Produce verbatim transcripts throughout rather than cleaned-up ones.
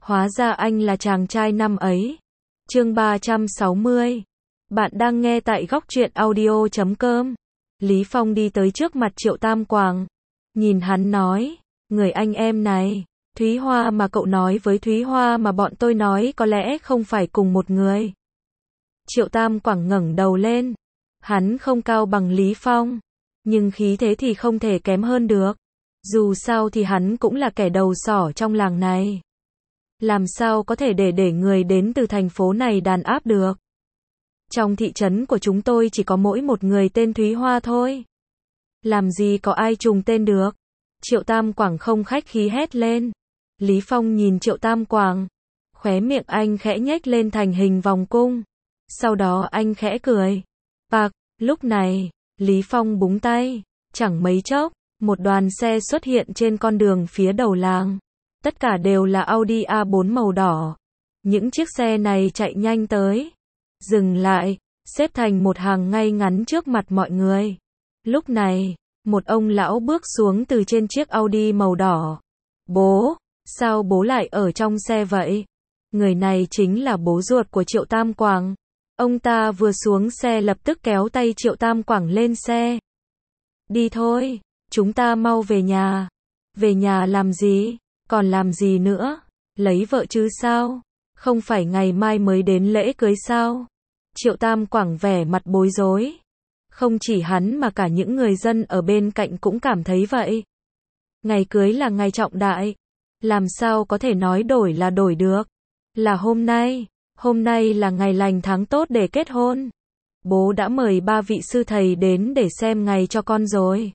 Hóa ra anh là chàng trai năm ấy. Chương ba trăm sáu mươi. Bạn đang nghe tại góc truyện audio chấm com. Lý Phong đi tới trước mặt Triệu Tam Quảng. Nhìn hắn nói, người anh em này, Thúy Hoa mà cậu nói với Thúy Hoa mà bọn tôi nói có lẽ không phải cùng một người. Triệu Tam Quảng ngẩng đầu lên. Hắn không cao bằng Lý Phong, nhưng khí thế thì không thể kém hơn được. Dù sao thì hắn cũng là kẻ đầu sỏ trong làng này. Làm sao có thể để để người đến từ thành phố này đàn áp được. Trong thị trấn của chúng tôi chỉ có mỗi một người tên Thúy Hoa thôi. Làm gì có ai trùng tên được. Triệu Tam Quảng không khách khí hét lên. Lý Phong nhìn Triệu Tam Quảng. Khóe miệng anh khẽ nhếch lên thành hình vòng cung. Sau đó anh khẽ cười. Bạc, lúc này, Lý Phong búng tay. Chẳng mấy chốc, một đoàn xe xuất hiện trên con đường phía đầu làng. Tất cả đều là Audi a bốn màu đỏ. Những chiếc xe này chạy nhanh tới. Dừng lại, xếp thành một hàng ngay ngắn trước mặt mọi người. Lúc này, một ông lão bước xuống từ trên chiếc Audi màu đỏ. Bố, sao bố lại ở trong xe vậy? Người này chính là bố ruột của Triệu Tam Quảng. Ông ta vừa xuống xe lập tức kéo tay Triệu Tam Quảng lên xe. Đi thôi, chúng ta mau về nhà. Về nhà làm gì? Còn làm gì nữa? Lấy vợ chứ sao? Không phải ngày mai mới đến lễ cưới sao? Triệu Tam Quảng vẻ mặt bối rối. Không chỉ hắn mà cả những người dân ở bên cạnh cũng cảm thấy vậy. Ngày cưới là ngày trọng đại. Làm sao có thể nói đổi là đổi được? Là hôm nay. Hôm nay là ngày lành tháng tốt để kết hôn. Bố đã mời ba vị sư thầy đến để xem ngày cho con rồi.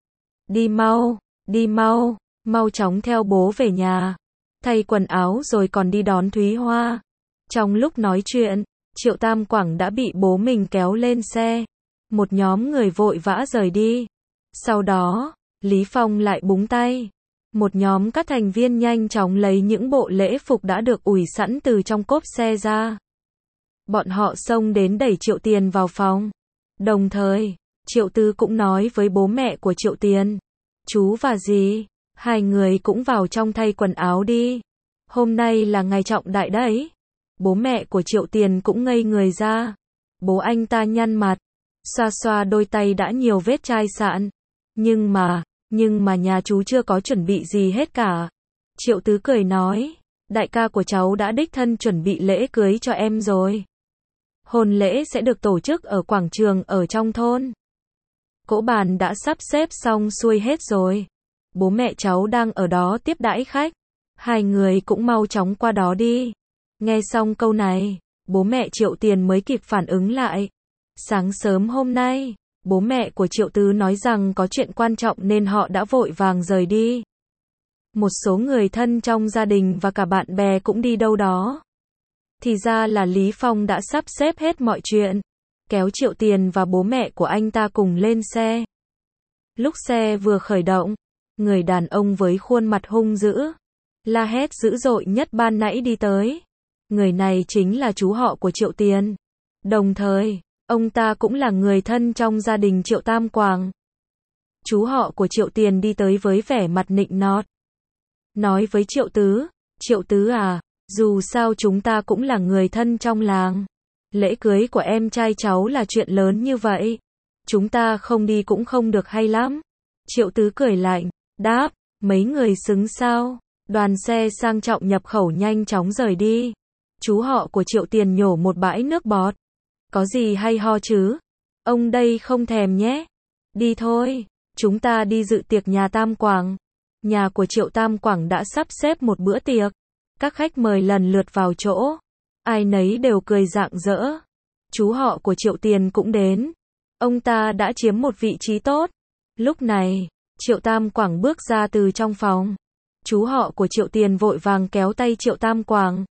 Đi mau, đi mau, mau chóng theo bố về nhà. Thay quần áo rồi còn đi đón Thúy Hoa. Trong lúc nói chuyện, Triệu Tam Quảng đã bị bố mình kéo lên xe. Một nhóm người vội vã rời đi. Sau đó, Lý Phong lại búng tay. Một nhóm các thành viên nhanh chóng lấy những bộ lễ phục đã được ủi sẵn từ trong cốp xe ra. Bọn họ xông đến đẩy Triệu Tiền vào phòng. Đồng thời, Triệu Tứ cũng nói với bố mẹ của Triệu Tiền. Chú và dì, hai người cũng vào trong thay quần áo đi. Hôm nay là ngày trọng đại đấy. Bố mẹ của Triệu Tiền cũng ngây người ra. Bố anh ta nhăn mặt, xoa xoa đôi tay đã nhiều vết chai sạn. Nhưng mà, nhưng mà nhà chú chưa có chuẩn bị gì hết cả. Triệu Tứ cười nói, đại ca của cháu đã đích thân chuẩn bị lễ cưới cho em rồi. Hôn lễ sẽ được tổ chức ở quảng trường ở trong thôn. Cỗ bàn đã sắp xếp xong xuôi hết rồi. Bố mẹ cháu đang ở đó tiếp đãi khách. Hai người cũng mau chóng qua đó đi. Nghe xong câu này, bố mẹ Triệu Tiền mới kịp phản ứng lại. Sáng sớm hôm nay, bố mẹ của Triệu Tứ nói rằng có chuyện quan trọng nên họ đã vội vàng rời đi. Một số người thân trong gia đình và cả bạn bè cũng đi đâu đó. Thì ra là Lý Phong đã sắp xếp hết mọi chuyện. Kéo Triệu Tiền và bố mẹ của anh ta cùng lên xe. Lúc xe vừa khởi động, người đàn ông với khuôn mặt hung dữ, la hét dữ dội nhất ban nãy đi tới. Người này chính là chú họ của Triệu Tiền. Đồng thời, ông ta cũng là người thân trong gia đình Triệu Tam Quảng. Chú họ của Triệu Tiền đi tới với vẻ mặt nịnh nọt. Nói với Triệu Tứ, Triệu Tứ à, dù sao chúng ta cũng là người thân trong làng. Lễ cưới của em trai cháu là chuyện lớn như vậy. Chúng ta không đi cũng không được hay lắm. Triệu Tứ cười lạnh, đáp, mấy người xứng sao. Đoàn xe sang trọng nhập khẩu nhanh chóng rời đi. Chú họ của Triệu Tiền nhổ một bãi nước bọt. Có gì hay ho chứ? Ông đây không thèm nhé. Đi thôi, chúng ta đi dự tiệc nhà Tam Quảng. Nhà của Triệu Tam Quảng đã sắp xếp một bữa tiệc. Các khách mời lần lượt vào chỗ. Ai nấy đều cười rạng rỡ. Chú họ của Triệu Tiền cũng đến. Ông ta đã chiếm một vị trí tốt. Lúc này, Triệu Tam Quảng bước ra từ trong phòng. Chú họ của Triệu Tiền vội vàng kéo tay Triệu Tam Quảng.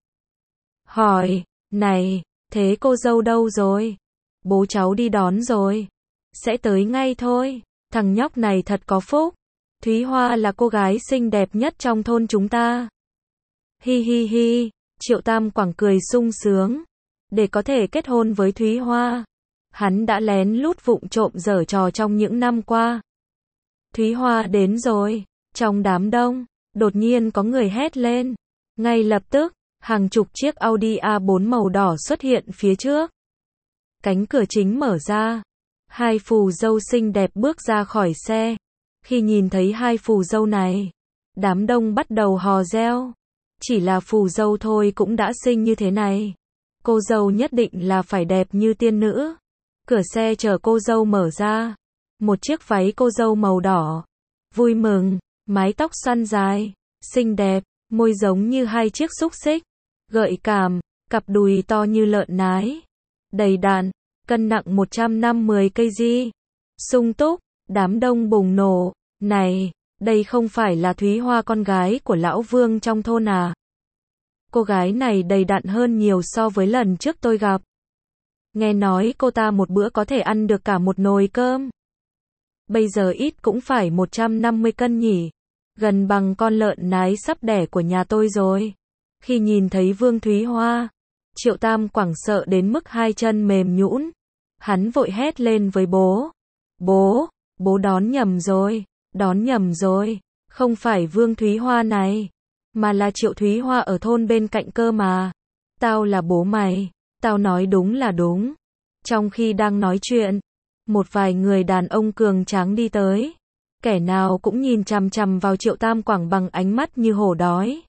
Hỏi, này, thế cô dâu đâu rồi? Bố cháu đi đón rồi. Sẽ tới ngay thôi. Thằng nhóc này thật có phúc. Thúy Hoa là cô gái xinh đẹp nhất trong thôn chúng ta. Hi hi hi, Triệu Tam Quảng cười sung sướng. Để có thể kết hôn với Thúy Hoa, hắn đã lén lút vụng trộm giở trò trong những năm qua. Thúy Hoa đến rồi. Trong đám đông, đột nhiên có người hét lên. Ngay lập tức, hàng chục chiếc Audi a bốn màu đỏ xuất hiện phía trước. Cánh cửa chính mở ra. Hai phù dâu xinh đẹp bước ra khỏi xe. Khi nhìn thấy hai phù dâu này, đám đông bắt đầu hò reo. Chỉ là phù dâu thôi cũng đã xinh như thế này. Cô dâu nhất định là phải đẹp như tiên nữ. Cửa xe chờ cô dâu mở ra. Một chiếc váy cô dâu màu đỏ. Vui mừng, mái tóc xoăn dài, xinh đẹp, môi giống như hai chiếc xúc xích. Gợi cảm, cặp đùi to như lợn nái. Đầy đặn, cân nặng một trăm năm mươi ki lô gam. Sung túc, đám đông bùng nổ. Này, đây không phải là Thúy Hoa con gái của lão Vương trong thôn à? Cô gái này đầy đặn hơn nhiều so với lần trước tôi gặp. Nghe nói cô ta một bữa có thể ăn được cả một nồi cơm. Bây giờ ít cũng phải một trăm năm mươi cân nhỉ. Gần bằng con lợn nái sắp đẻ của nhà tôi rồi. Khi nhìn thấy Vương Thúy Hoa, Triệu Tam Quảng sợ đến mức hai chân mềm nhũn. Hắn vội hét lên với bố. Bố, bố đón nhầm rồi, đón nhầm rồi. Không phải Vương Thúy Hoa này, mà là Triệu Thúy Hoa ở thôn bên cạnh cơ mà. Tao là bố mày, tao nói đúng là đúng. Trong khi đang nói chuyện, một vài người đàn ông cường tráng đi tới. Kẻ nào cũng nhìn chằm chằm vào Triệu Tam Quảng bằng ánh mắt như hổ đói.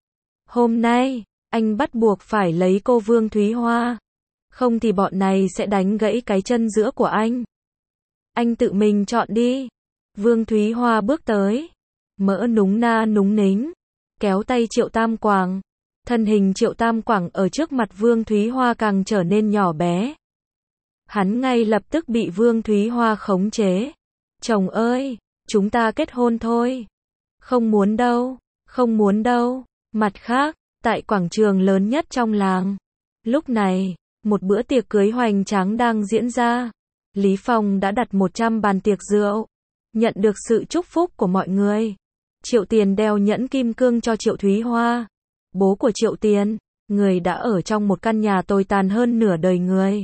Hôm nay, anh bắt buộc phải lấy cô Vương Thúy Hoa. Không thì bọn này sẽ đánh gãy cái chân giữa của anh. Anh tự mình chọn đi. Vương Thúy Hoa bước tới. Mỡ núng na núng nính. Kéo tay Triệu Tam Quảng. Thân hình Triệu Tam Quảng ở trước mặt Vương Thúy Hoa càng trở nên nhỏ bé. Hắn ngay lập tức bị Vương Thúy Hoa khống chế. Chồng ơi, chúng ta kết hôn thôi. Không muốn đâu, không muốn đâu. Mặt khác, tại quảng trường lớn nhất trong làng. Lúc này, một bữa tiệc cưới hoành tráng đang diễn ra. Lý Phong đã đặt một trăm bàn tiệc rượu. Nhận được sự chúc phúc của mọi người. Triệu Tiền đeo nhẫn kim cương cho Triệu Thúy Hoa. Bố của Triệu Tiền, người đã ở trong một căn nhà tồi tàn hơn nửa đời người.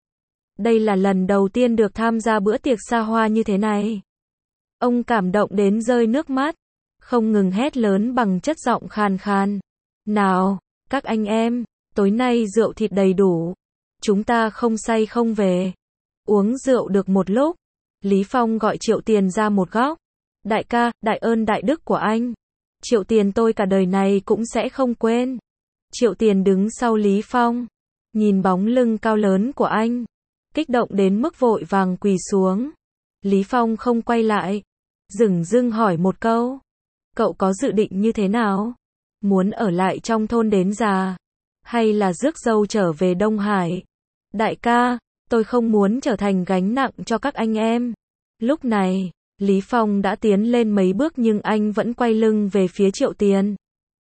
Đây là lần đầu tiên được tham gia bữa tiệc xa hoa như thế này. Ông cảm động đến rơi nước mắt, không ngừng hét lớn bằng chất giọng khàn khàn. Nào, các anh em, tối nay rượu thịt đầy đủ. Chúng ta không say không về. Uống rượu được một lúc, Lý Phong gọi Triệu Tiền ra một góc. Đại ca, đại ơn đại đức của anh. Triệu Tiền tôi cả đời này cũng sẽ không quên. Triệu Tiền đứng sau Lý Phong, nhìn bóng lưng cao lớn của anh, kích động đến mức vội vàng quỳ xuống. Lý Phong không quay lại, dửng dưng hỏi một câu. Cậu có dự định như thế nào? Muốn ở lại trong thôn đến già? Hay là rước dâu trở về Đông Hải? Đại ca, tôi không muốn trở thành gánh nặng cho các anh em. Lúc này, Lý Phong đã tiến lên mấy bước nhưng anh vẫn quay lưng về phía Triệu Tiền.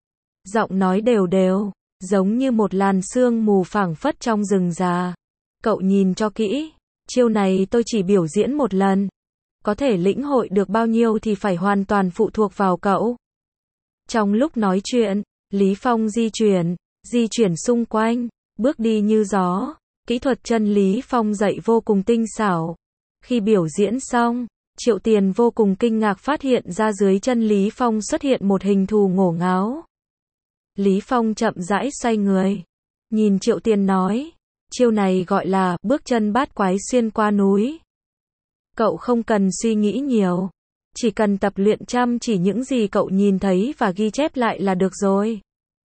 Giọng nói đều đều, giống như một làn sương mù phảng phất trong rừng già. Cậu nhìn cho kỹ, chiêu này tôi chỉ biểu diễn một lần. Có thể lĩnh hội được bao nhiêu thì phải hoàn toàn phụ thuộc vào cậu. Trong lúc nói chuyện, Lý Phong di chuyển, di chuyển xung quanh, bước đi như gió. Kỹ thuật chân Lý Phong dạy vô cùng tinh xảo. Khi biểu diễn xong, Triệu Tiền vô cùng kinh ngạc phát hiện ra dưới chân Lý Phong xuất hiện một hình thù ngổ ngáo. Lý Phong chậm rãi xoay người, nhìn Triệu Tiền nói, chiêu này gọi là bước chân bát quái xuyên qua núi. Cậu không cần suy nghĩ nhiều, chỉ cần tập luyện chăm chỉ những gì cậu nhìn thấy và ghi chép lại là được rồi.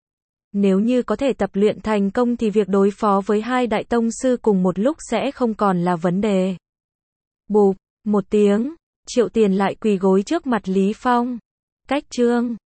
Nếu như có thể tập luyện thành công thì việc đối phó với hai đại tông sư cùng một lúc sẽ không còn là vấn đề. Bụp, một tiếng, Triệu Tiền lại quỳ gối trước mặt Lý Phong. Cách chương